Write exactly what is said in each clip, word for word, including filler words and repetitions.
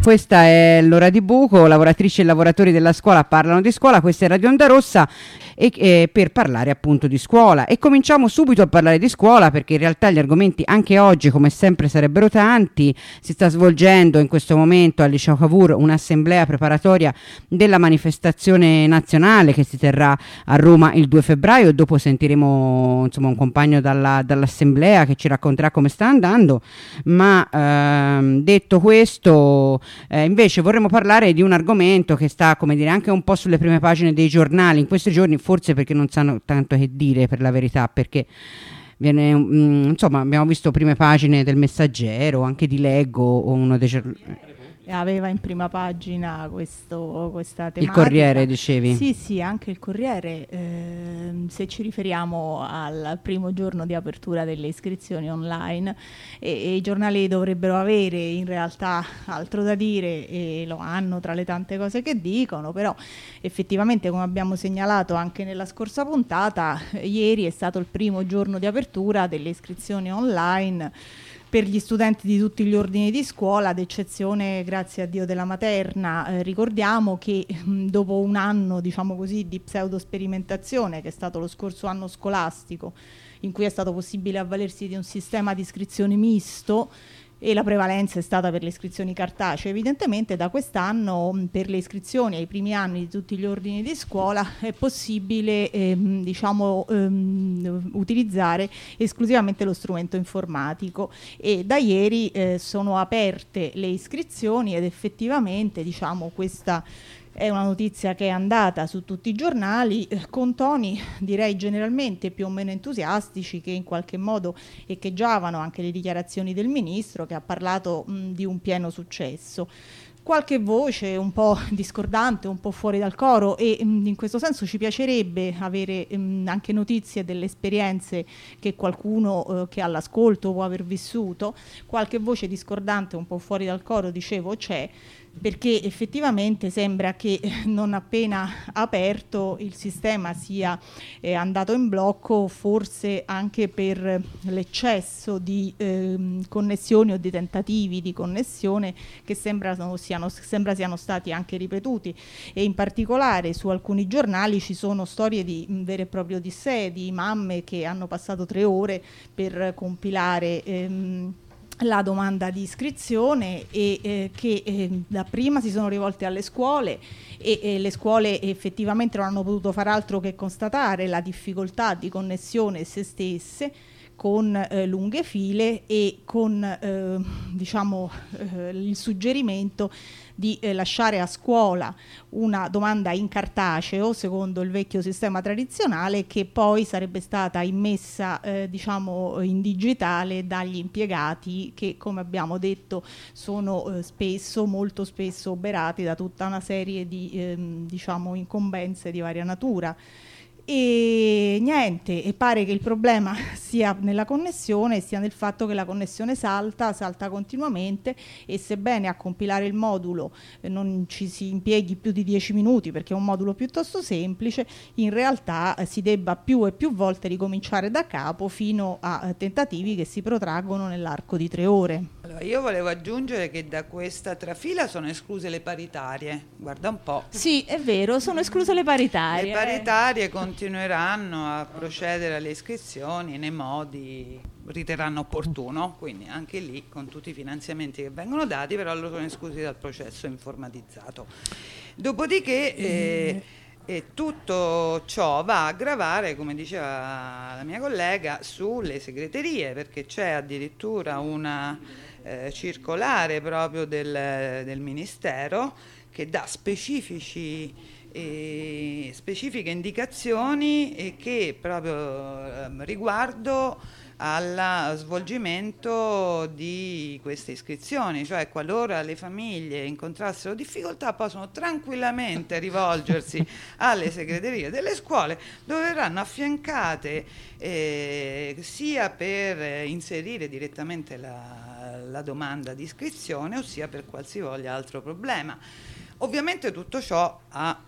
Questa è l'ora di buco, lavoratrici e lavoratori della scuola parlano di scuola, questa è Radio Onda Rossa e, e per parlare appunto di scuola. E cominciamo subito a parlare di scuola perché in realtà gli argomenti anche oggi come sempre sarebbero tanti. Si sta svolgendo in questo momento al Liceo Cavour un'assemblea preparatoria della manifestazione nazionale che si terrà a Roma il due febbraio e dopo sentiremo insomma un compagno dalla, dall'assemblea che ci racconterà come sta andando, ma ehm, detto questo eh, invece vorremmo parlare di un argomento che sta come dire anche un po' sulle prime pagine dei giornali in questi giorni, forse perché non sanno tanto che dire per la verità, perché viene mm, insomma abbiamo visto prime pagine del Messaggero, anche di Leggo o uno dei giornali. Aveva in prima pagina questo, questa tematica. Il Corriere, dicevi? Sì, sì, anche il Corriere. Eh, se ci riferiamo al primo giorno di apertura delle iscrizioni online, e, e i giornali dovrebbero avere in realtà altro da dire e lo hanno tra le tante cose che dicono, però effettivamente, come abbiamo segnalato anche nella scorsa puntata, ieri è stato il primo giorno di apertura delle iscrizioni online per gli studenti di tutti gli ordini di scuola, ad eccezione, grazie a Dio, della materna. Eh, ricordiamo che mh, dopo un anno, diciamo così, di pseudo-sperimentazione, che è stato lo scorso anno scolastico, in cui è stato possibile avvalersi di un sistema di iscrizioni misto, e la prevalenza è stata per le iscrizioni cartacee, evidentemente da quest'anno per le iscrizioni ai primi anni di tutti gli ordini di scuola è possibile ehm, diciamo, ehm, utilizzare esclusivamente lo strumento informatico, e da ieri eh, sono aperte le iscrizioni ed effettivamente diciamo questa è una notizia che è andata su tutti i giornali eh, con toni direi generalmente più o meno entusiastici, che in qualche modo echeggiavano anche le dichiarazioni del ministro, che ha parlato mh, di un pieno successo. Qualche voce un po' discordante, un po' fuori dal coro, e mh, in questo senso ci piacerebbe avere mh, anche notizie delle esperienze che qualcuno eh, che all'ascolto può aver vissuto. Qualche voce discordante, un po' fuori dal coro, dicevo, c'è, perché effettivamente sembra che non appena aperto il sistema sia eh, andato in blocco, forse anche per l'eccesso di eh, connessioni o di tentativi di connessione che sembrano siano, sembra siano stati anche ripetuti, e in particolare su alcuni giornali ci sono storie di mh, vere e proprie odissee, di mamme che hanno passato tre ore per compilare ehm, la domanda di iscrizione e eh, che eh, dapprima si sono rivolte alle scuole e, e le scuole effettivamente non hanno potuto far altro che constatare la difficoltà di connessione se stesse, con eh, lunghe file e con eh, diciamo eh, il suggerimento di eh, lasciare a scuola una domanda in cartaceo secondo il vecchio sistema tradizionale, che poi sarebbe stata immessa eh, diciamo in digitale dagli impiegati, che come abbiamo detto sono eh, spesso, molto spesso oberati da tutta una serie di ehm, diciamo incombenze di varia natura. E niente, e pare che il problema sia nella connessione, sia nel fatto che la connessione salta, salta continuamente, e sebbene a compilare il modulo eh, non ci si impieghi più di dieci minuti perché è un modulo piuttosto semplice, in realtà eh, si debba più e più volte ricominciare da capo fino a eh, tentativi che si protraggono nell'arco di tre ore. Allora, io volevo aggiungere che da questa trafila sono escluse le paritarie, guarda un po'. Sì, è vero, sono escluse le paritarie. Le paritarie eh. continueranno a procedere alle iscrizioni nei modi riterranno opportuno, quindi anche lì con tutti i finanziamenti che vengono dati, però loro sono esclusi dal processo informatizzato. Dopodiché eh, e tutto ciò va a gravare, come diceva la mia collega, sulle segreterie, perché c'è addirittura una eh, circolare proprio del, del Ministero che dà specifici E specifiche indicazioni e che proprio eh, riguardo al svolgimento di queste iscrizioni, cioè qualora le famiglie incontrassero difficoltà possono tranquillamente rivolgersi alle segreterie delle scuole, dove verranno affiancate eh, sia per inserire direttamente la, la domanda di iscrizione, ossia per qualsivoglia altro problema. Ovviamente tutto ciò ha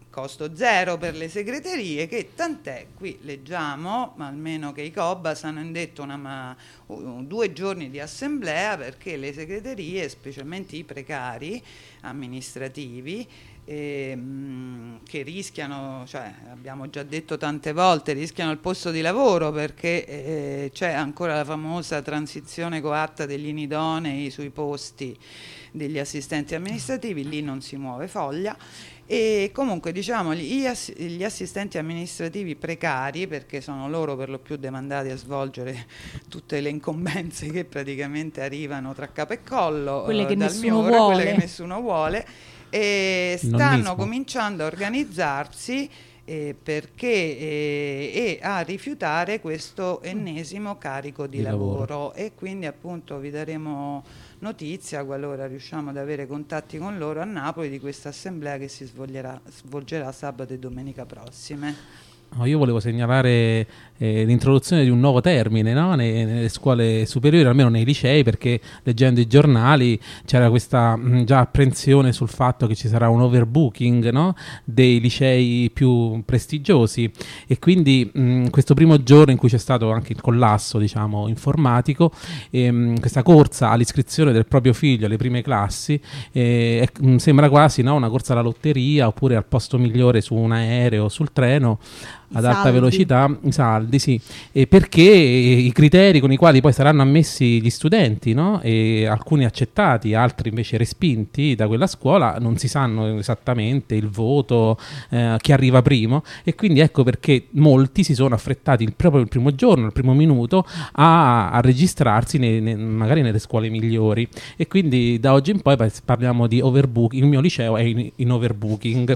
costo zero per le segreterie, che tant'è, qui leggiamo, ma almeno che i Cobas hanno indetto una, ma, uh, due giorni di assemblea perché le segreterie, specialmente i precari amministrativi, eh, mh, che rischiano, cioè abbiamo già detto tante volte, rischiano il posto di lavoro perché eh, c'è ancora la famosa transizione coatta degli inidonei sui posti degli assistenti amministrativi, lì non si muove foglia. E comunque diciamo gli, ass- gli assistenti amministrativi precari, perché sono loro per lo più demandati a svolgere tutte le incombenze che praticamente arrivano tra capo e collo, quelle che eh, dal nessuno Miura, vuole. quelle che nessuno vuole, e stanno Nonnismo. cominciando a organizzarsi eh, perché eh, e a rifiutare questo ennesimo carico di, Di lavoro. lavoro. E quindi appunto vi daremo notizia qualora riusciamo ad avere contatti con loro a Napoli di questa assemblea che si svolgerà, svolgerà sabato e domenica prossime. No, io volevo segnalare eh, l'introduzione di un nuovo termine, no? Ne- nelle scuole superiori, almeno nei licei, perché leggendo i giornali c'era questa mh, già apprensione sul fatto che ci sarà un overbooking, no? Dei licei più prestigiosi, e quindi mh, questo primo giorno in cui c'è stato anche il collasso, diciamo, informatico, ehm, questa corsa all'iscrizione del proprio figlio alle prime classi eh, è- mh, sembra quasi, no? Una corsa alla lotteria, oppure al posto migliore su un aereo o sul treno ad I alta saldi. velocità, i saldi, sì, e perché i criteri con i quali poi saranno ammessi gli studenti, no? E alcuni accettati, altri invece respinti da quella scuola, non si sanno esattamente il voto, eh, chi arriva primo, e quindi ecco perché molti si sono affrettati il, proprio il primo giorno, il primo minuto a, a registrarsi nei- nei- magari nelle scuole migliori, e quindi da oggi in poi pa- parliamo di overbooking. Il mio liceo è in, in overbooking.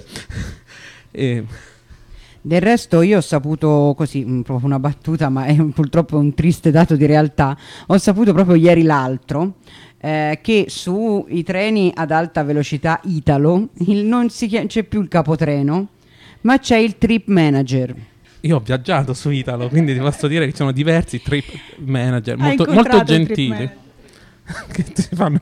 e, Del resto io ho saputo così, mh, proprio una battuta, ma è un- purtroppo un triste dato di realtà, ho saputo proprio ieri l'altro eh, che sui treni ad alta velocità Italo il- non si chia- c'è più il capotreno, ma c'è il trip manager. Io ho viaggiato su Italo, quindi ti posso dire che ci sono diversi trip manager Hai molto, incontrato molto il trip gentili manager? che ti fanno.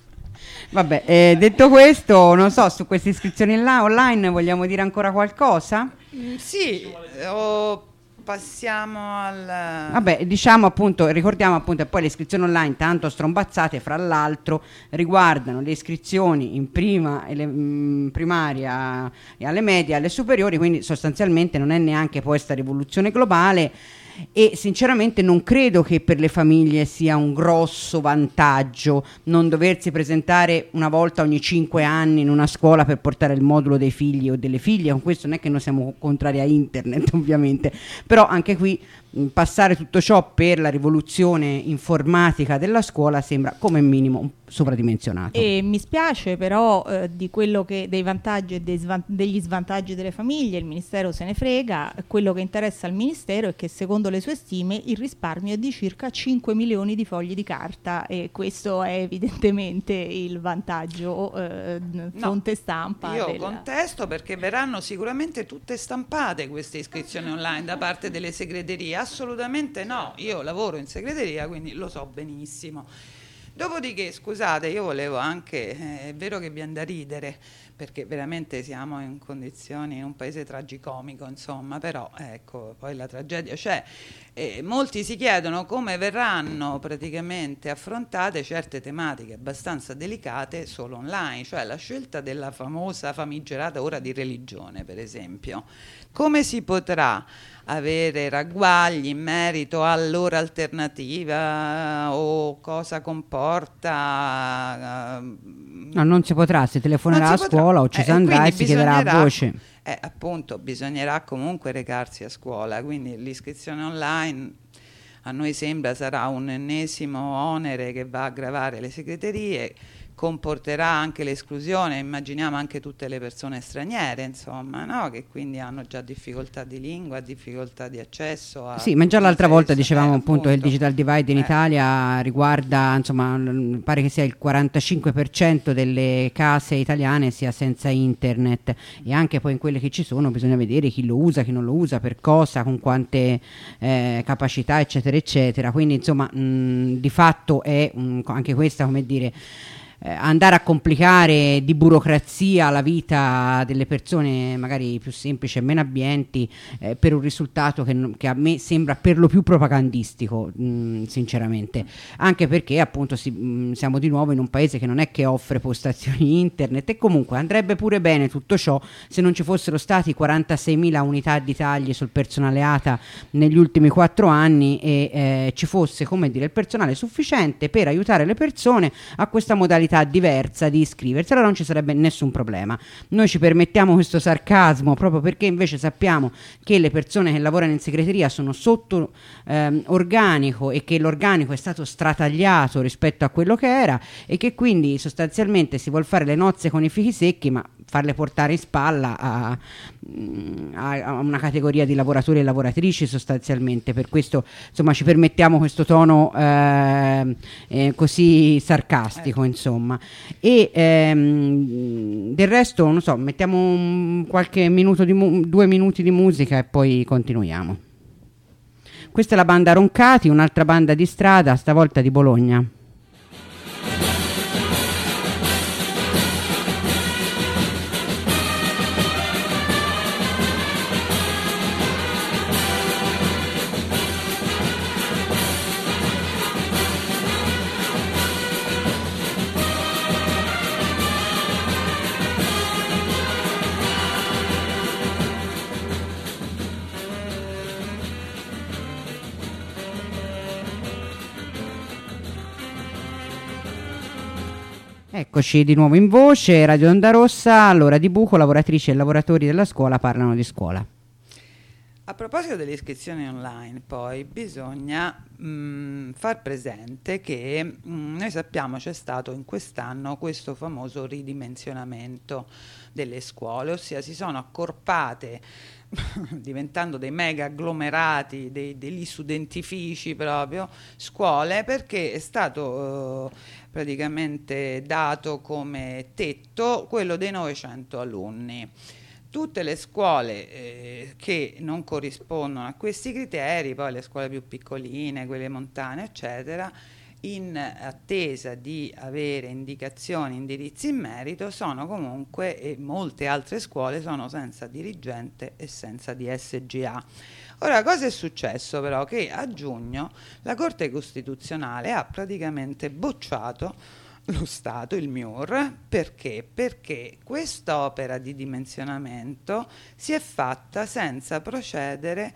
Vabbè, eh, detto questo, non so, su queste iscrizioni là, online vogliamo dire ancora qualcosa? Mm, sì, eh, o passiamo al... Vabbè, diciamo appunto, ricordiamo appunto, e poi le iscrizioni online, tanto strombazzate, fra l'altro riguardano le iscrizioni in prima e le, mh, primaria e alle medie, alle superiori, quindi sostanzialmente non è neanche poi questa rivoluzione globale, e sinceramente non credo che per le famiglie sia un grosso vantaggio non doversi presentare una volta ogni cinque anni in una scuola per portare il modulo dei figli o delle figlie. Con questo non è che noi siamo contrari a internet ovviamente, però anche qui mh, passare tutto ciò per la rivoluzione informatica della scuola sembra come minimo un- sovradimensionato. E mi spiace però eh, di quello che dei vantaggi e dei svan- degli svantaggi delle famiglie il Ministero se ne frega. Quello che interessa al Ministero è che secondo le sue stime il risparmio è di circa cinque milioni di fogli di carta, e questo è evidentemente il vantaggio eh, fonte stampa. Io del- contesto, perché verranno sicuramente tutte stampate queste iscrizioni online da parte delle segreterie. Assolutamente no, io lavoro in segreteria, quindi lo so benissimo. Dopodiché, scusate, io volevo anche, eh, è vero che viene da ridere, perché veramente siamo in condizioni, in un paese tragicomico, insomma, però ecco, poi la tragedia c'è. E molti si chiedono come verranno praticamente affrontate certe tematiche abbastanza delicate solo online, cioè la scelta della famosa famigerata ora di religione, per esempio. Come si potrà avere ragguagli in merito all'ora alternativa o cosa comporta? No, non si potrà, si telefonerà Non a si potrà. scuola o ci Eh, si andrà e quindi si chiederà a bisognerà- voce. Eh, appunto, bisognerà comunque recarsi a scuola, quindi l'iscrizione online a noi sembra sarà un ennesimo onere che va a aggravare le segreterie, comporterà anche l'esclusione, immaginiamo anche tutte le persone straniere, insomma, no? Che quindi hanno già difficoltà di lingua, difficoltà di accesso a... Sì, ma già l'altra volta Stesso, dicevamo eh, appunto che il appunto. digital divide in Eh. Italia riguarda, insomma, l- pare che sia il quarantacinque per cento delle case italiane sia senza internet, e anche poi in quelle che ci sono bisogna vedere chi lo usa, chi non lo usa, per cosa, con quante eh, capacità, eccetera, eccetera. Quindi insomma, mh, di fatto è un- anche questa, come dire, eh, andare a complicare di burocrazia la vita delle persone magari più semplici e meno abbienti eh, per un risultato che, non, che a me sembra per lo più propagandistico, mh, sinceramente, anche perché appunto si, mh, siamo di nuovo in un paese che non è che offre postazioni internet, e comunque andrebbe pure bene tutto ciò se non ci fossero stati quarantaseimila unità di tagli sul personale A T A negli ultimi quattro anni e eh, ci fosse, come dire, il personale sufficiente per aiutare le persone a questa modalità diversa di iscriversi. Allora non ci sarebbe nessun problema. Noi ci permettiamo questo sarcasmo proprio perché invece sappiamo che le persone che lavorano in segreteria sono sotto ehm, organico e che l'organico è stato stratagliato rispetto a quello che era, e che quindi sostanzialmente si vuol fare le nozze con i fichi secchi, ma farle portare in spalla a, a, a una categoria di lavoratori e lavoratrici sostanzialmente. Per questo insomma ci permettiamo questo tono eh, eh, così sarcastico, insomma. E ehm, del resto non so, mettiamo un, qualche minuto di mu- due minuti di musica e poi continuiamo. Questa è la banda Roncati, un'altra banda di strada, stavolta di Bologna. Eccoci di nuovo in voce, Radio Onda Rossa, all'ora di buco, lavoratrici e lavoratori della scuola parlano di scuola. A proposito delle iscrizioni online, poi bisogna mh, far presente che mh, noi sappiamo c'è stato in quest'anno questo famoso ridimensionamento delle scuole, ossia si sono accorpate diventando dei mega agglomerati, dei, degli studentifici proprio, scuole, perché è stato eh, praticamente dato come tetto quello dei novecento alunni. Tutte le scuole eh, che non corrispondono a questi criteri, poi le scuole più piccoline, quelle montane, eccetera, in attesa di avere indicazioni, indirizzi in merito, sono comunque, e molte altre scuole sono senza dirigente e senza D S G A. Ora, cosa è successo però? Che a giugno la Corte Costituzionale ha praticamente bocciato lo Stato, il M I U R, perché? Perché quest'opera di dimensionamento si è fatta senza procedere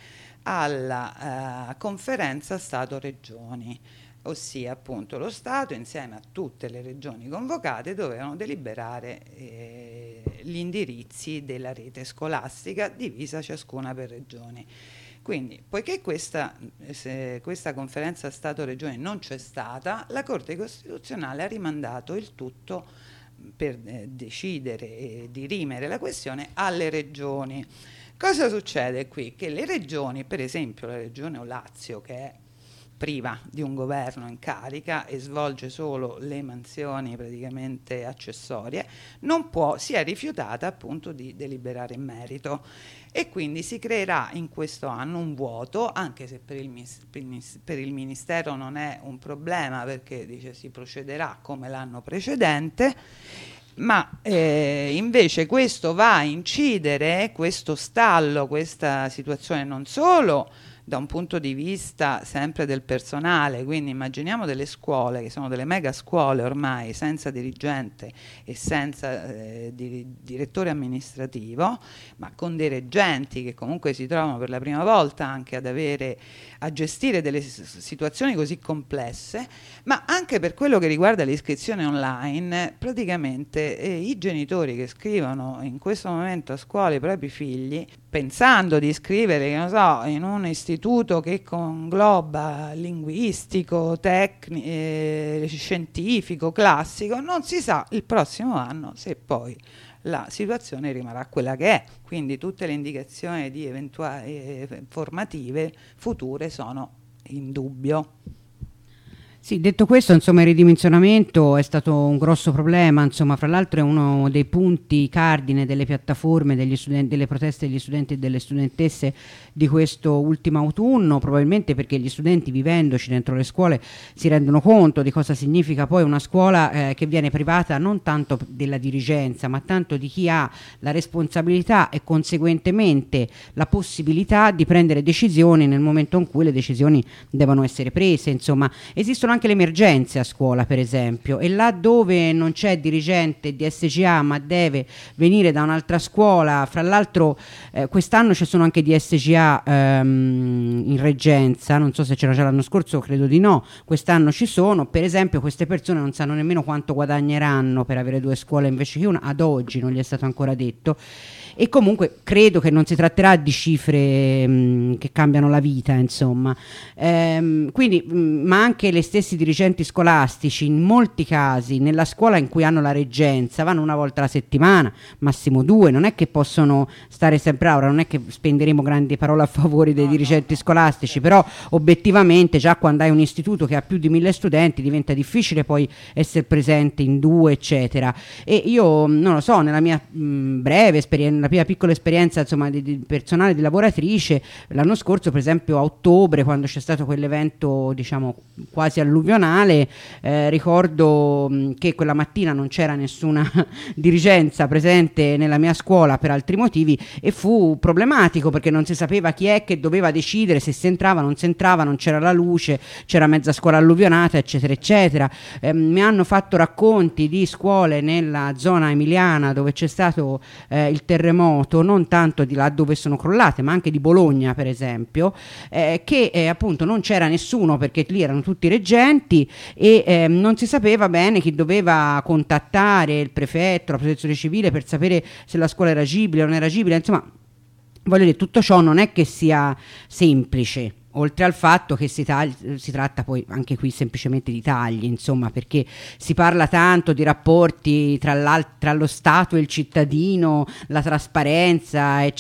alla uh, conferenza Stato-Regioni, ossia appunto lo Stato insieme a tutte le regioni convocate dovevano deliberare eh, gli indirizzi della rete scolastica divisa ciascuna per regioni. Quindi, poiché questa, se questa conferenza Stato-Regioni non c'è stata, la Corte Costituzionale ha rimandato il tutto per eh, decidere e dirimere la questione alle regioni. Cosa succede qui? Che le regioni, per esempio la regione Lazio, che è priva di un governo in carica e svolge solo le mansioni praticamente accessorie, non può, si è rifiutata appunto di deliberare in merito, e quindi si creerà in questo anno un vuoto, anche se per il, per il Ministero non è un problema, perché dice si procederà come l'anno precedente, ma eh, invece questo va a incidere, questo stallo, questa situazione, non solo da un punto di vista sempre del personale, quindi immaginiamo delle scuole che sono delle mega scuole ormai senza dirigente e senza eh, di, direttore amministrativo, ma con dei reggenti che comunque si trovano per la prima volta anche ad avere a gestire delle situazioni così complesse, ma anche per quello che riguarda l'iscrizione online, praticamente eh, i genitori che scrivono in questo momento a scuola i propri figli, pensando di iscrivere, che non so, in un istituto che congloba linguistico, tecnico, eh, scientifico, classico, non si sa il prossimo anno se poi la situazione rimarrà quella che è, quindi tutte le indicazioni di eventuali eh, formative future sono in dubbio. Sì, detto questo, insomma, il ridimensionamento è stato un grosso problema, insomma, fra l'altro è uno dei punti cardine delle piattaforme degli studenti, delle proteste degli studenti e delle studentesse di questo ultimo autunno, probabilmente perché gli studenti, vivendoci dentro le scuole, si rendono conto di cosa significa poi una scuola eh, che viene privata non tanto della dirigenza, ma tanto di chi ha la responsabilità e conseguentemente la possibilità di prendere decisioni nel momento in cui le decisioni devono essere prese. Insomma, esistono anche le emergenze a scuola, per esempio, e là dove non c'è dirigente di S G A ma deve venire da un'altra scuola, fra l'altro eh, quest'anno ci sono anche di S G A ehm, in reggenza, non so se c'era già l'anno scorso, credo di no, quest'anno ci sono, per esempio queste persone non sanno nemmeno quanto guadagneranno per avere due scuole invece che una, ad oggi non gli è stato ancora detto. E comunque credo che non si tratterà di cifre mh, che cambiano la vita, insomma. Ehm, quindi, mh, ma anche le stessi dirigenti scolastici, in molti casi, nella scuola in cui hanno la reggenza, vanno una volta alla settimana, massimo due, non è che possono stare sempre ora, non è che spenderemo grandi parole a favore dei dirigenti scolastici, però obiettivamente già quando hai un istituto che ha più di mille studenti diventa difficile poi essere presente in due, eccetera. E io, non lo so, nella mia mh, breve esperienza, la mia piccola esperienza, insomma, di, di personale di lavoratrice, l'anno scorso per esempio a ottobre, quando c'è stato quell'evento diciamo quasi alluvionale, eh, ricordo mh, che quella mattina non c'era nessuna dirigenza presente nella mia scuola per altri motivi e fu problematico perché non si sapeva chi è che doveva decidere se si entrava, non si entrava, non c'era la luce, c'era mezza scuola alluvionata, eccetera eccetera. Eh, mi hanno fatto racconti di scuole nella zona emiliana dove c'è stato eh, il terremoto, non tanto di là dove sono crollate, ma anche di Bologna per esempio, eh, che eh, appunto non c'era nessuno perché lì erano tutti reggenti e eh, non si sapeva bene chi doveva contattare il prefetto, la protezione civile per sapere se la scuola era agibile o non era agibile. Insomma, voglio dire, tutto ciò non è che sia semplice. Oltre al fatto che si, tagli, si tratta poi anche qui semplicemente di tagli, insomma, perché si parla tanto di rapporti tra, tra lo Stato e il cittadino, la trasparenza e,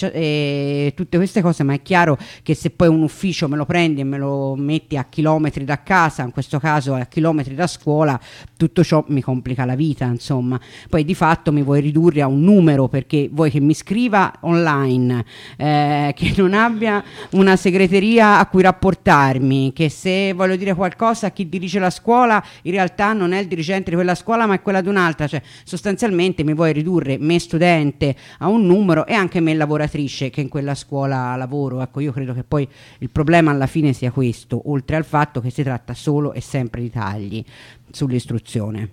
e tutte queste cose, ma è chiaro che se poi un ufficio me lo prendi e me lo metti a chilometri da casa, in questo caso a chilometri da scuola, tutto ciò mi complica la vita, insomma. Poi di fatto mi vuoi ridurre a un numero, perché vuoi che mi scriva online, eh, che non abbia una segreteria a cui rapportarmi, che se voglio dire qualcosa a chi dirige la scuola in realtà non è il dirigente di quella scuola ma è quella di un'altra, cioè sostanzialmente mi vuoi ridurre me studente a un numero e anche me lavoratrice che in quella scuola lavoro. Ecco, io credo che poi il problema alla fine sia questo, oltre al fatto che si tratta solo e sempre di tagli sull'istruzione.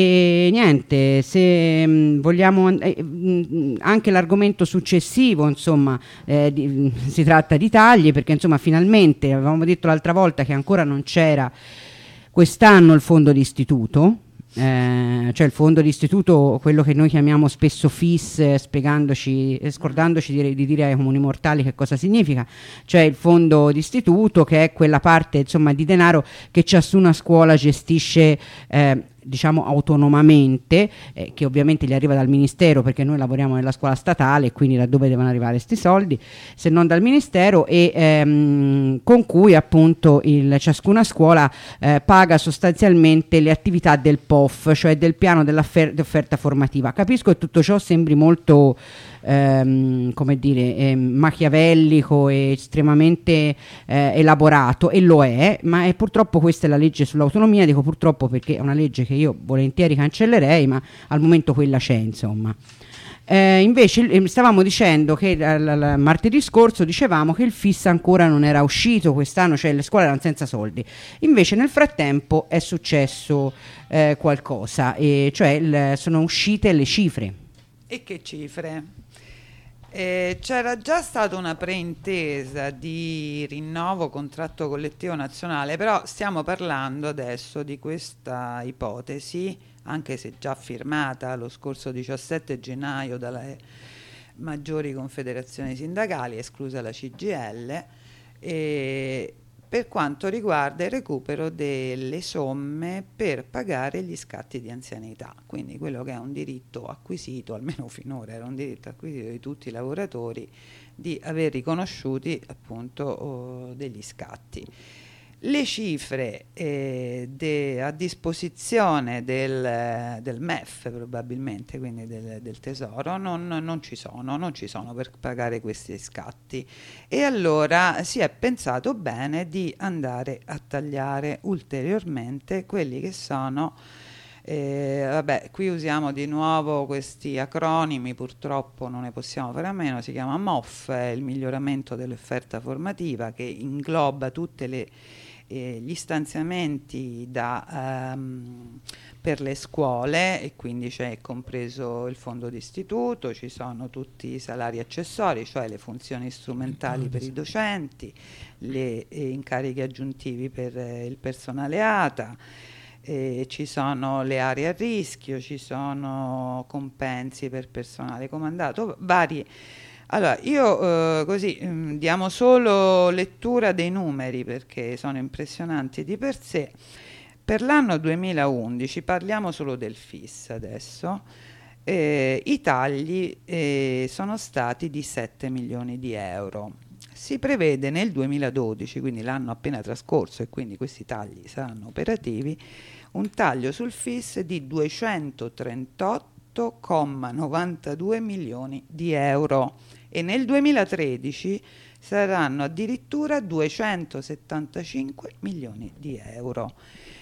E niente, se mh, vogliamo eh, mh, anche l'argomento successivo, insomma, eh, di, si tratta di tagli, perché insomma finalmente avevamo detto l'altra volta che ancora non c'era quest'anno il fondo d'istituto. Eh, cioè il fondo d'istituto, quello che noi chiamiamo spesso F I S, eh, spiegandoci, eh, scordandoci di, di dire ai comuni mortali che cosa significa, cioè il fondo d'istituto che è quella parte insomma di denaro che ciascuna scuola gestisce eh, diciamo autonomamente, eh, che ovviamente gli arriva dal ministero perché noi lavoriamo nella scuola statale e quindi da dove devono arrivare questi soldi se non dal ministero, e ehm, con cui appunto il, ciascuna scuola eh, paga sostanzialmente le attività del P O F, cioè del piano dell'offerta formativa. Capisco che tutto ciò sembri molto ehm, come dire eh, machiavellico e estremamente eh, elaborato, e lo è, ma è, purtroppo questa è la legge sull'autonomia. Dico purtroppo perché è una legge che io volentieri cancellerei, ma al momento quella c'è, insomma. Eh, invece stavamo dicendo che l- l- martedì scorso dicevamo che il F I S ancora non era uscito quest'anno, cioè le scuole erano senza soldi. Invece nel frattempo è successo eh, qualcosa, e cioè il, sono uscite le cifre. E che cifre? Eh, c'era già stata una preintesa di rinnovo contratto collettivo nazionale, però stiamo parlando adesso di questa ipotesi, anche se già firmata lo scorso diciassette gennaio dalle maggiori confederazioni sindacali, esclusa la C G I L, e per quanto riguarda il recupero delle somme per pagare gli scatti di anzianità, quindi quello che è un diritto acquisito, almeno finora era un diritto acquisito di tutti i lavoratori, di aver riconosciuti appunto oh, degli scatti. Le cifre eh, de, a disposizione del, del M E F probabilmente, quindi del, del Tesoro, non, non ci sono, non ci sono per pagare questi scatti, e allora si è pensato bene di andare a tagliare ulteriormente quelli che sono, eh, vabbè, qui usiamo di nuovo questi acronimi, purtroppo non ne possiamo fare a meno, si chiama M O F, è il miglioramento dell'offerta formativa, che ingloba tutte le gli stanziamenti da, um, per le scuole, e quindi c'è compreso il fondo d'istituto, ci sono tutti i salari accessori, cioè le funzioni strumentali per i docenti, le eh, incarichi aggiuntivi per eh, il personale A T A, eh, ci sono le aree a rischio, ci sono compensi per personale comandato, vari. Allora, io eh, così mh, diamo solo lettura dei numeri perché sono impressionanti di per sé. Per l'anno duemilaundici, parliamo solo del F I S adesso, eh, i tagli eh, sono stati di sette milioni di euro. Si prevede nel duemiladodici, quindi l'anno appena trascorso, e quindi questi tagli saranno operativi, un taglio sul F I S di duecentotrentotto virgola novantadue milioni di euro. E nel duemilatredici saranno addirittura duecentosettantacinque milioni di euro.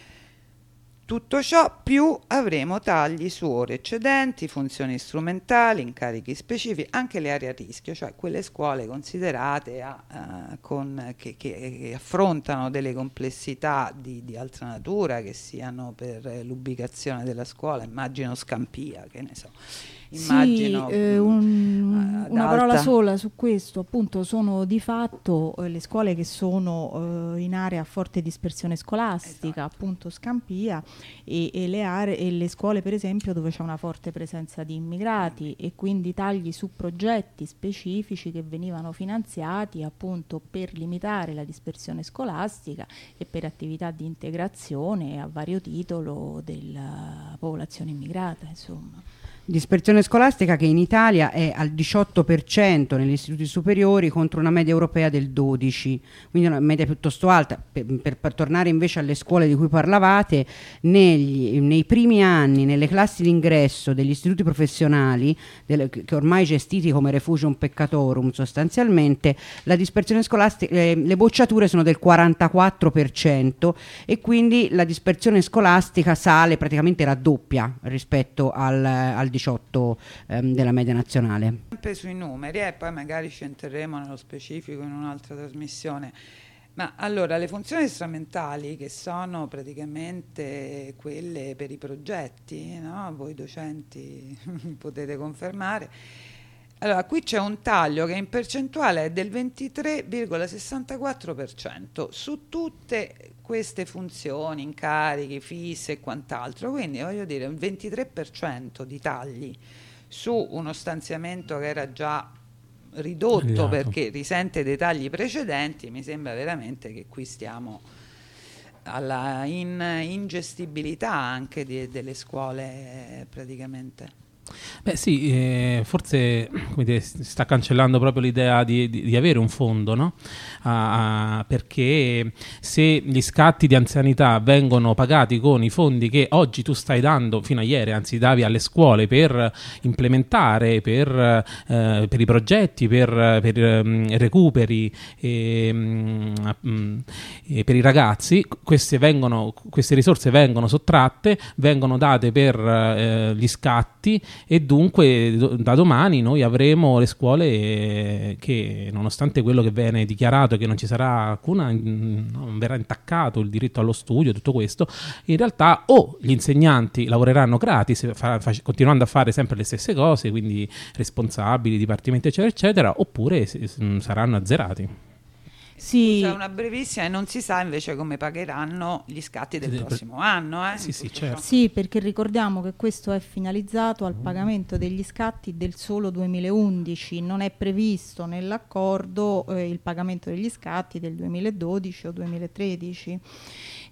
Tutto ciò più avremo tagli su ore eccedenti, funzioni strumentali, incarichi specifici, anche le aree a rischio, cioè quelle scuole considerate a, uh, con, che, che, che affrontano delle complessità di, di altra natura, che siano per eh, l'ubicazione della scuola, immagino Scampia, che ne so. Immagino, sì, eh, un, una alta... parola sola su questo, appunto sono di fatto eh, le scuole che sono eh, in area a forte dispersione scolastica, esatto. Appunto Scampia e, e, le aree, e le scuole per esempio dove c'è una forte presenza di immigrati, e quindi tagli su progetti specifici che venivano finanziati appunto per limitare la dispersione scolastica e per attività di integrazione a vario titolo della popolazione immigrata, insomma. Dispersione scolastica che in Italia è al diciotto per cento negli istituti superiori contro una media europea del dodici per cento, quindi una media piuttosto alta. Per, per, per tornare invece alle scuole di cui parlavate, negli, nei primi anni, nelle classi d'ingresso degli istituti professionali, delle, che ormai gestiti come refugium peccatorum sostanzialmente, la dispersione scolastica, eh, le bocciature sono del quarantaquattro per cento, e quindi la dispersione scolastica sale, praticamente raddoppia rispetto al, al diciotto ehm, della media nazionale. Sempre sui numeri, e eh, poi magari ci entreremo nello specifico in un'altra trasmissione. Ma allora, le funzioni strumentali, che sono praticamente quelle per i progetti, no? Voi docenti potete confermare. Allora, qui c'è un taglio che in percentuale è del ventitré virgola sessantaquattro per cento su tutte queste funzioni, incarichi, fisse e quant'altro. Quindi voglio dire, un ventitré per cento di tagli su uno stanziamento che era già ridotto Arrivato. perché risente dei tagli precedenti. Mi sembra veramente che qui stiamo alla in, ingestibilità anche di, delle scuole, praticamente. Beh sì, eh, forse come dire, si sta cancellando proprio l'idea di, di, di avere un fondo, no? Ah, perché se gli scatti di anzianità vengono pagati con i fondi che oggi tu stai dando, fino a ieri anzi davi alle scuole per implementare, per, eh, per i progetti, per, per um, recuperi e, um, e per i ragazzi, queste, vengono, queste risorse vengono sottratte, vengono date per eh, gli scatti, e dunque do, da domani noi avremo le scuole che, nonostante quello che viene dichiarato che non ci sarà alcuna, non verrà intaccato il diritto allo studio, tutto questo, in realtà o gli insegnanti lavoreranno gratis fa, fa, continuando a fare sempre le stesse cose, quindi responsabili, dipartimenti eccetera eccetera, oppure s- s- saranno azzerati. Sì. Scusa, una brevissima, e non si sa invece come pagheranno gli scatti del Sì, prossimo per... anno. Eh, sì, sì, certo. Sì, perché ricordiamo che questo è finalizzato al pagamento degli scatti del solo duemilaundici, non è previsto nell'accordo eh, il pagamento degli scatti del duemiladodici o duemilatredici.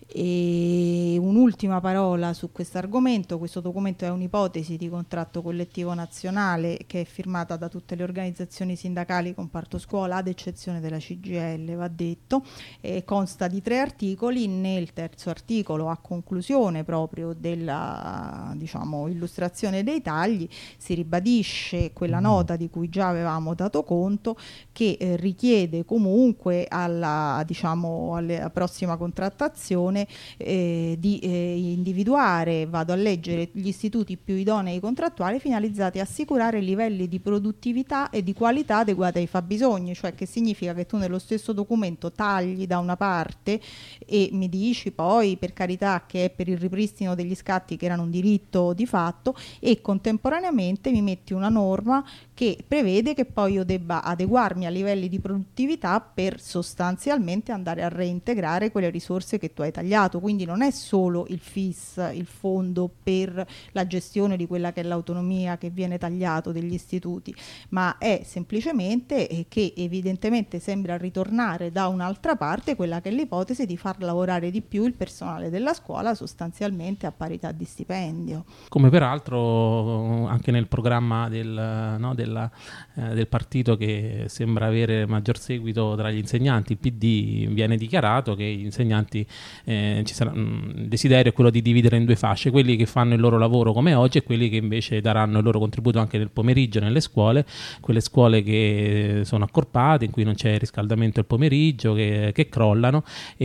E un'ultima parola su questo argomento: questo documento è un'ipotesi di contratto collettivo nazionale che è firmata da tutte le organizzazioni sindacali comparto scuola, ad eccezione della C G I L, va detto, e consta di tre articoli. Nel terzo articolo, a conclusione proprio della, diciamo, illustrazione dei tagli, si ribadisce quella nota di cui già avevamo dato conto, che eh, richiede comunque alla, diciamo, alla prossima contrattazione Eh, di eh, individuare, vado a leggere, gli istituti più idonei contrattuali finalizzati a assicurare livelli di produttività e di qualità adeguati ai fabbisogni. Cioè, che significa che tu nello stesso documento tagli da una parte e mi dici poi, per carità, che è per il ripristino degli scatti che erano un diritto di fatto, e contemporaneamente mi metti una norma che prevede che poi io debba adeguarmi a livelli di produttività per sostanzialmente andare a reintegrare quelle risorse che tu hai tagliato. Quindi non è solo il F I S, il fondo per la gestione di quella che è l'autonomia che viene tagliato degli istituti, ma è semplicemente eh, che evidentemente sembra ritornare da un'altra parte quella che è l'ipotesi di far lavorare di più il personale della scuola, sostanzialmente a parità di stipendio. Come peraltro anche nel programma del, no, della, eh, del partito che sembra avere maggior seguito tra gli insegnanti, il P D, viene dichiarato che gli insegnanti eh, ci sarà, mh, il desiderio è quello di dividere in due fasce, quelli che fanno il loro lavoro come oggi e quelli che invece daranno il loro contributo anche nel pomeriggio nelle scuole, quelle scuole che sono accorpate, in cui non c'è riscaldamento il pomeriggio, che, che crollano,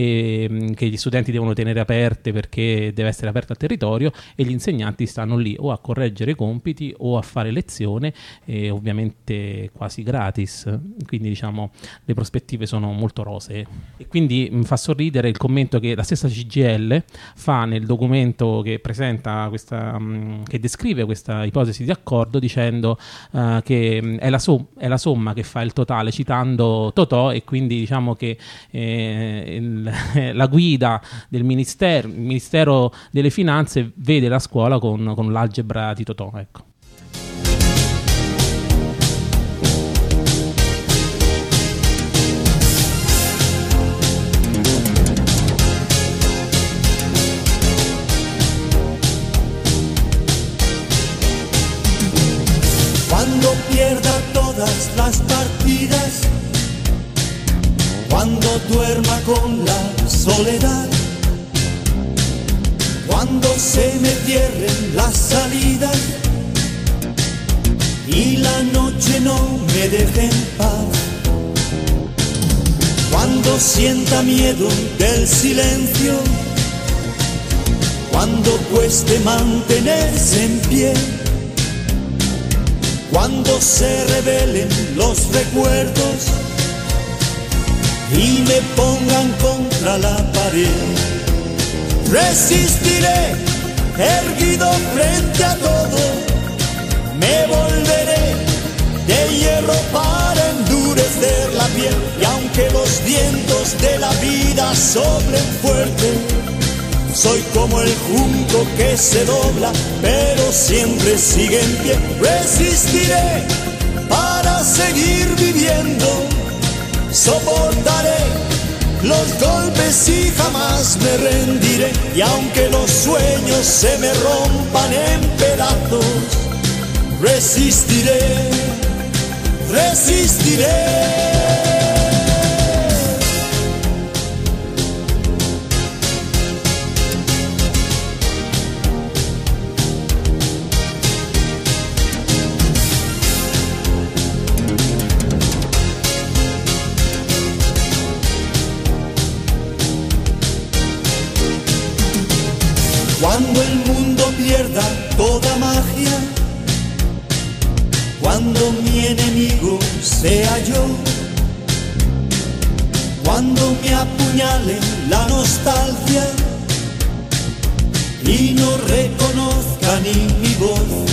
e mh, che gli studenti devono tenere aperte perché deve essere aperto al territorio, e gli insegnanti stanno lì o a correggere i compiti o a fare lezione, e ovviamente quasi gratis. Quindi diciamo le prospettive sono molto rosee, e quindi mi fa sorridere il commento che la stessa C G I L fa nel documento che presenta questa, mh, che descrive questa ipotesi di accordo, dicendo uh, che mh, è, la som- è la somma che fa il totale, citando Totò, e quindi diciamo che eh, il, la guida del ministero, il Ministero delle Finanze, vede la scuola con, con l'algebra di Totò, ecco. Cuando pierda todas las partidas, cuando duerma con la soledad, cuando se me cierren las salidas y la noche no me deje en paz, cuando sienta miedo del silencio, cuando cueste mantenerse en pie, cuando se revelen los recuerdos y me pongan contra la pared, resistiré erguido frente a todo, me volveré de hierro para endurecer la piel, y aunque los vientos de la vida soplen fuerte, soy como el junco que se dobla, pero siempre sigue en pie. Resistiré para seguir viviendo, soportaré los golpes y jamás me rendiré. Y aunque los sueños se me rompan en pedazos, resistiré, resistiré. Cuando el mundo pierda toda magia, cuando mi enemigo sea yo, cuando me apuñale la nostalgia y no reconozca ni mi voz,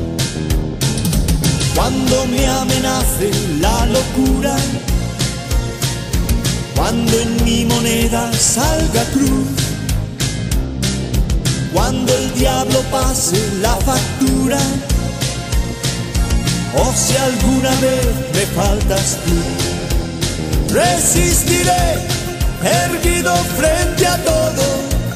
cuando me amenace la locura, cuando en mi moneda salga cruz, cuando el diablo pase la factura, o si alguna vez me faltas tú, resistiré erguido frente a todo,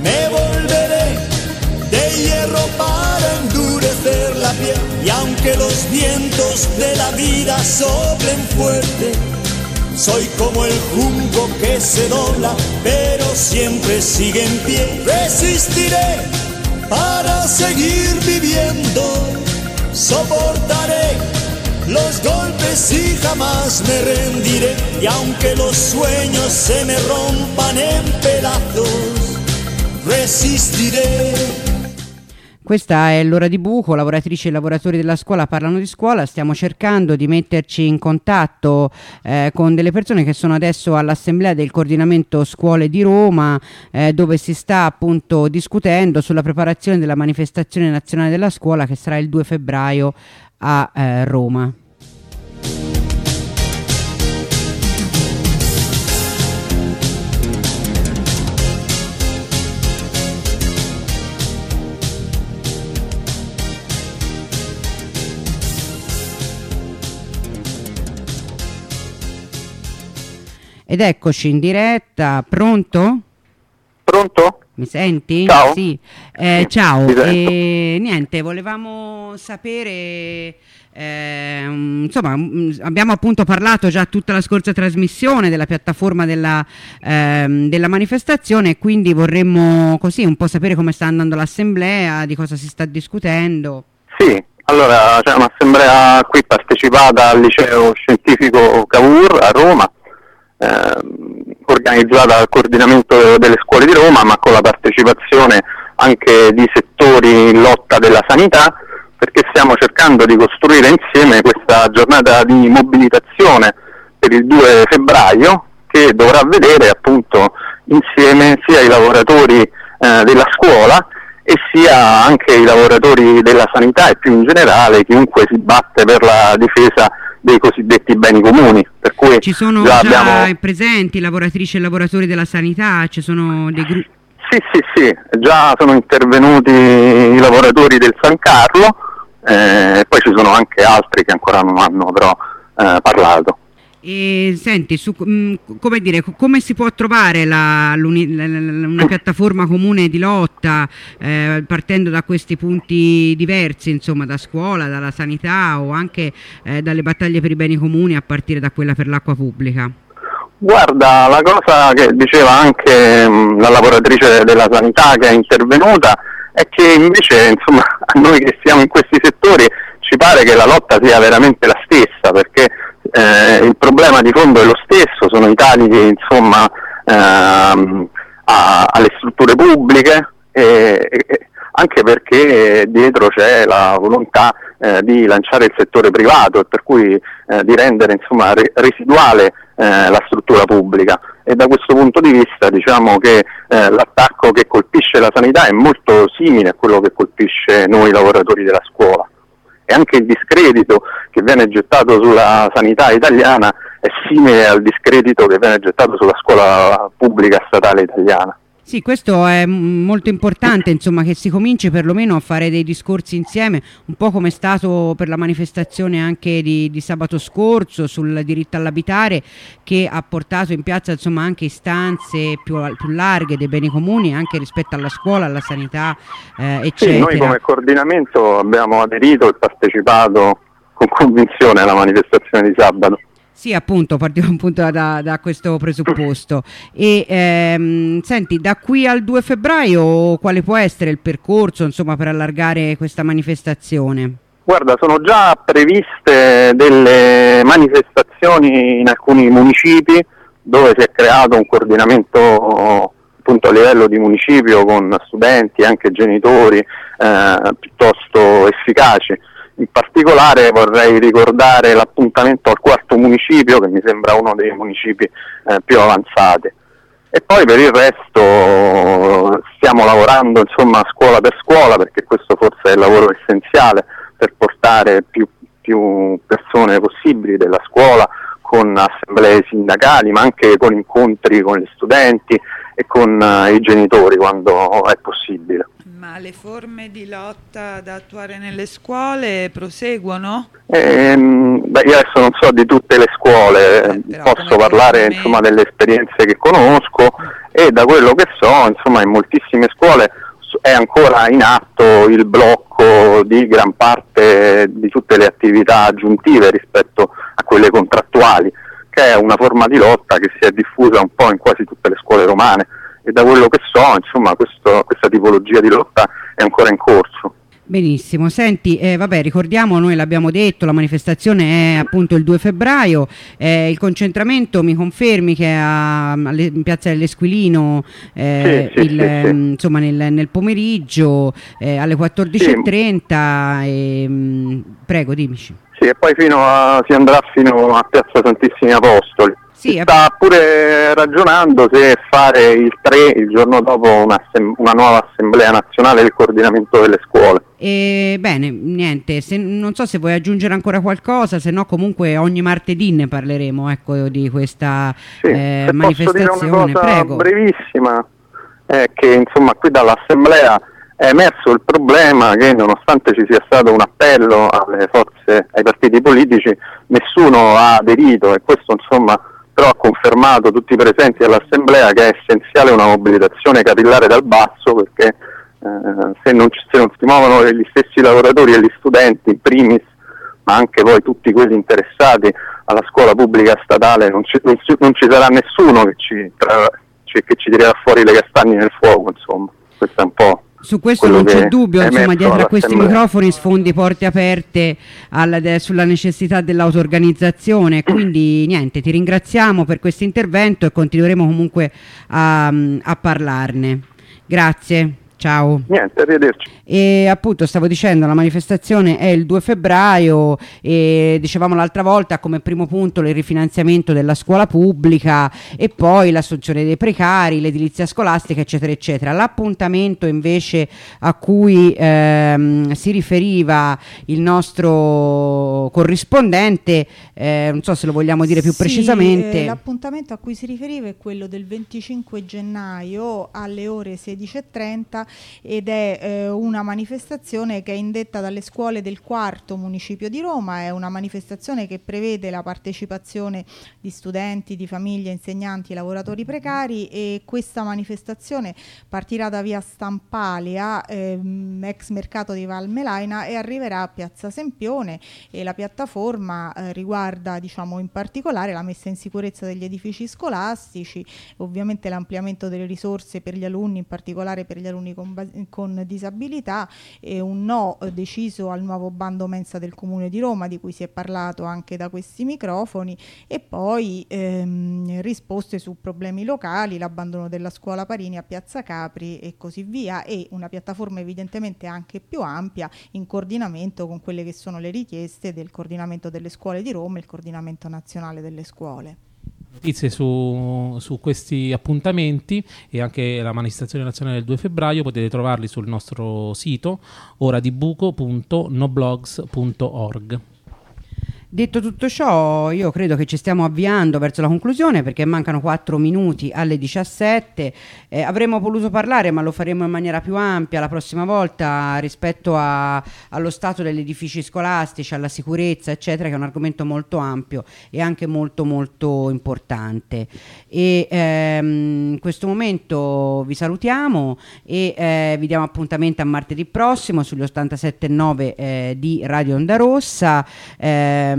me volveré de hierro para endurecer la piel. Y aunque los vientos de la vida soplen fuerte, soy como el junco que se dobla, pero siempre sigue en pie. Resistiré para seguir viviendo, soportaré los golpes y jamás me rendiré. Y aunque los sueños se me rompan en pedazos, resistiré. Questa è l'ora di buco, lavoratrici e lavoratori della scuola parlano di scuola, stiamo cercando di metterci in contatto eh, con delle persone che sono adesso all'assemblea del coordinamento scuole di Roma, eh, dove si sta appunto discutendo sulla preparazione della manifestazione nazionale della scuola che sarà il due febbraio a eh, Roma. Ed eccoci in diretta, pronto? Pronto? Mi senti? Ciao. Sì. Eh, ciao. Ti sento. E, niente, volevamo sapere, eh, insomma, mh, abbiamo appunto parlato già tutta la scorsa trasmissione della piattaforma della, ehm, della manifestazione, e quindi vorremmo così un po' sapere come sta andando l'assemblea, di cosa si sta discutendo. Sì, allora c'è un'assemblea qui partecipata al liceo scientifico Cavour a Roma, ehm, organizzata dal coordinamento delle scuole di Roma, ma con la partecipazione anche di settori in lotta della sanità, perché stiamo cercando di costruire insieme questa giornata di mobilitazione per il due febbraio, che dovrà vedere appunto insieme sia i lavoratori eh, della scuola e sia anche i lavoratori della sanità e più in generale chiunque si batte per la difesa dei cosiddetti beni comuni. Per cui ci sono già, già abbiamo... presenti lavoratrici e lavoratori della sanità, ci sono dei gruppi? Sì, sì, sì, già sono intervenuti i lavoratori del San Carlo, eh, poi ci sono anche altri che ancora non hanno però eh, parlato. E senti, su, mh, come dire, come si può trovare la, l'uni, la, la, una piattaforma comune di lotta eh, partendo da questi punti diversi, insomma, da scuola, dalla sanità o anche eh, dalle battaglie per i beni comuni, a partire da quella per l'acqua pubblica? Guarda, la cosa che diceva anche mh, la lavoratrice della sanità che è intervenuta è che invece, insomma, a noi che siamo in questi settori ci pare che la lotta sia veramente la stessa, perché eh, il problema di fondo è lo stesso, sono i tagli, insomma, ehm, a, alle strutture pubbliche, e, e anche perché dietro c'è la volontà eh, di lanciare il settore privato e per cui eh, di rendere, insomma, re- residuale eh, la struttura pubblica. E da questo punto di vista diciamo che eh, l'attacco che colpisce la sanità è molto simile a quello che colpisce noi lavoratori della scuola, e anche il discredito che viene gettato sulla sanità italiana è simile al discredito che viene gettato sulla scuola pubblica statale italiana. Sì, questo è molto importante, insomma, che si cominci perlomeno a fare dei discorsi insieme, un po' come è stato per la manifestazione anche di, di sabato scorso sul diritto all'abitare, che ha portato in piazza, insomma, anche istanze più, più larghe dei beni comuni anche rispetto alla scuola, alla sanità, eh, eccetera. Sì, noi come coordinamento abbiamo aderito e partecipato con convinzione alla manifestazione di sabato. Sì, appunto, partiamo appunto da, da questo presupposto. E ehm, senti, da qui al due febbraio quale può essere il percorso, insomma, per allargare questa manifestazione? Guarda, sono già previste delle manifestazioni in alcuni municipi dove si è creato un coordinamento appunto a livello di municipio con studenti e anche genitori eh, piuttosto efficaci. In particolare vorrei ricordare l'appuntamento al quarto municipio, che mi sembra uno dei municipi eh, più avanzati. E poi per il resto stiamo lavorando, insomma, scuola per scuola, perché questo forse è il lavoro essenziale per portare più, più persone possibili della scuola, con assemblee sindacali, ma anche con incontri con gli studenti e con uh, i genitori quando è possibile. Ma le forme di lotta da attuare nelle scuole proseguono? Ehm, beh, io adesso non so di tutte le scuole, eh, posso parlare, insomma, delle esperienze che conosco e da quello che so, insomma, in moltissime scuole è ancora in atto il blocco di gran parte di tutte le attività aggiuntive rispetto a quelle contrattuali, che è una forma di lotta che si è diffusa un po' in quasi tutte le scuole romane, e da quello che so, insomma, questo, questa tipologia di lotta è ancora in corso. Benissimo, senti, eh, vabbè, ricordiamo, noi l'abbiamo detto, la manifestazione è appunto il due febbraio, eh, il concentramento, mi confermi che è a, alle, in piazza dell'Esquilino, eh, sì, sì, il, sì, sì. Mh, insomma nel, nel pomeriggio eh, alle quattordici e trenta, sì. e, mh, prego, dimmi. Sì, e poi fino a, si andrà fino a piazza Santissimi Apostoli. Sì, si sta pure ragionando se fare il tre, il giorno dopo, una, una nuova assemblea nazionale del coordinamento delle scuole. E, bene, niente, se, non so se vuoi aggiungere ancora qualcosa, se no comunque ogni martedì ne parleremo, ecco, di questa sì, eh, se manifestazione. Posso dire una cosa prego. brevissima, è che insomma qui dall'assemblea è emerso il problema che nonostante ci sia stato un appello alle forze, ai partiti politici, nessuno ha aderito, e questo insomma però ha confermato tutti i presenti all'assemblea che è essenziale una mobilitazione capillare dal basso, perché eh, se, non ci, se non si muovono gli stessi lavoratori e gli studenti in primis, ma anche poi tutti quelli interessati alla scuola pubblica statale, non ci, non ci, non ci sarà nessuno che ci, tra, ci, che ci tirerà fuori le castagne nel fuoco, insomma. Questo è un po'. Su questo non c'è dubbio, insomma, dietro a questi microfoni sfondi porte aperte alla, de, sulla necessità dell'auto-organizzazione, quindi niente, ti ringraziamo per questo intervento e continueremo comunque a, a parlarne. Grazie. Ciao. Niente, arrivederci. E appunto stavo dicendo, la manifestazione è il due febbraio e dicevamo l'altra volta come primo punto il rifinanziamento della scuola pubblica e poi l'assunzione dei precari, l'edilizia scolastica, eccetera eccetera. L'appuntamento invece a cui ehm, si riferiva il nostro corrispondente, eh, non so se lo vogliamo dire più sì, precisamente. Eh, l'appuntamento a cui si riferiva è quello del venticinque gennaio alle ore sedici e trenta ed è eh, una manifestazione che è indetta dalle scuole del quarto municipio di Roma. È una manifestazione che prevede la partecipazione di studenti, di famiglie, insegnanti e lavoratori precari, e questa manifestazione partirà da via Stampalia, ehm, ex mercato di Val Melaina, e arriverà a piazza Sempione, e la piattaforma eh, riguarda, diciamo, in particolare la messa in sicurezza degli edifici scolastici, ovviamente l'ampliamento delle risorse per gli alunni, in particolare per gli alunni con con disabilità, e un no deciso al nuovo bando mensa del Comune di Roma, di cui si è parlato anche da questi microfoni, e poi ehm, risposte su problemi locali, l'abbandono della scuola Parini a Piazza Capri e così via, e una piattaforma evidentemente anche più ampia in coordinamento con quelle che sono le richieste del coordinamento delle scuole di Roma e il coordinamento nazionale delle scuole. Notizie su, su questi appuntamenti e anche la manifestazione nazionale del due febbraio potete trovarli sul nostro sito oradibuco punto noblogs punto org. Detto tutto ciò, io credo che ci stiamo avviando verso la conclusione, perché mancano quattro minuti alle diciassette. Eh, avremmo voluto parlare, ma lo faremo in maniera più ampia la prossima volta, rispetto a, allo stato degli edifici scolastici, alla sicurezza, eccetera, che è un argomento molto ampio e anche molto molto importante. E ehm, in questo momento vi salutiamo e eh, vi diamo appuntamento a martedì prossimo sugli ottantasette virgola nove eh, di Radio Onda Rossa. Ehm,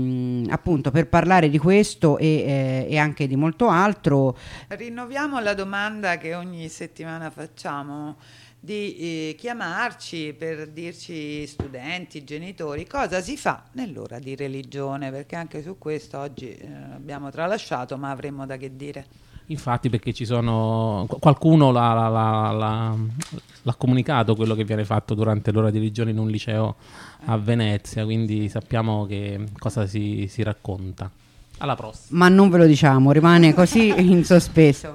appunto per parlare di questo e, eh, e anche di molto altro. Rinnoviamo la domanda che ogni settimana facciamo, di eh, chiamarci per dirci, studenti, genitori, cosa si fa nell'ora di religione, perché anche su questo oggi eh, abbiamo tralasciato, ma avremmo da che dire. Infatti, perché ci sono qualcuno l'ha, l'ha, l'ha, l'ha comunicato quello che viene fatto durante l'ora di religione in un liceo a Venezia, quindi sappiamo che cosa si, si racconta. Alla prossima. Ma non ve lo diciamo, rimane così in sospeso.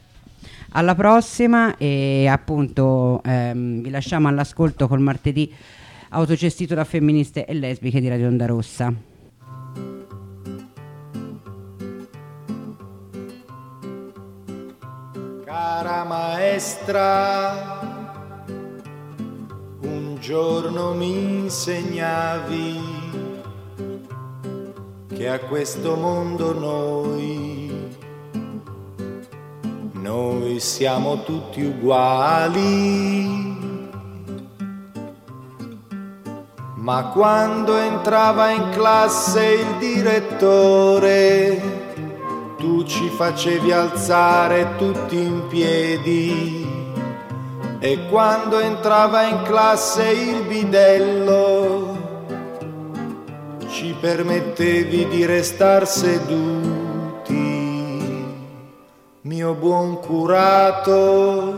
Alla prossima, e appunto ehm, vi lasciamo all'ascolto col martedì autogestito da femministe e lesbiche di Radio Onda Rossa. Cara maestra, un giorno mi insegnavi che a questo mondo noi noi siamo tutti uguali. Ma quando entrava in classe il direttore, tu ci facevi alzare tutti in piedi. E quando entrava in classe il bidello, ci permettevi di restar seduti. Mio buon curato,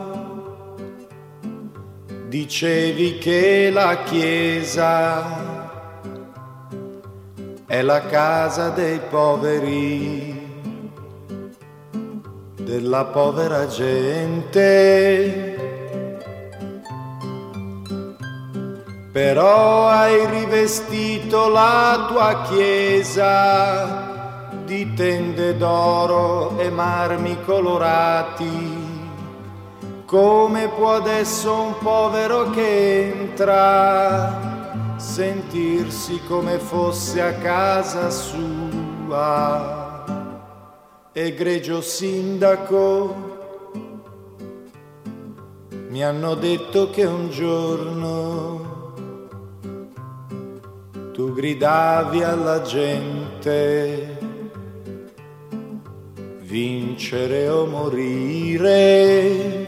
dicevi che la chiesa è la casa dei poveri, della povera gente. Però hai rivestito la tua chiesa di tende d'oro e marmi colorati. Come può adesso un povero che entra sentirsi come fosse a casa sua? Egregio sindaco, mi hanno detto che un giorno tu gridavi alla gente: vincere o morire.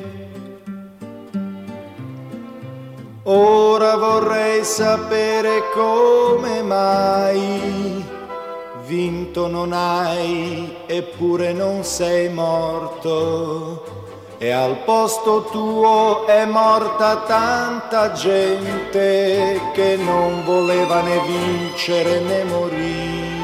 Ora vorrei sapere come mai vinto non hai, eppure non sei morto. E al posto tuo è morta tanta gente che non voleva né vincere né morire.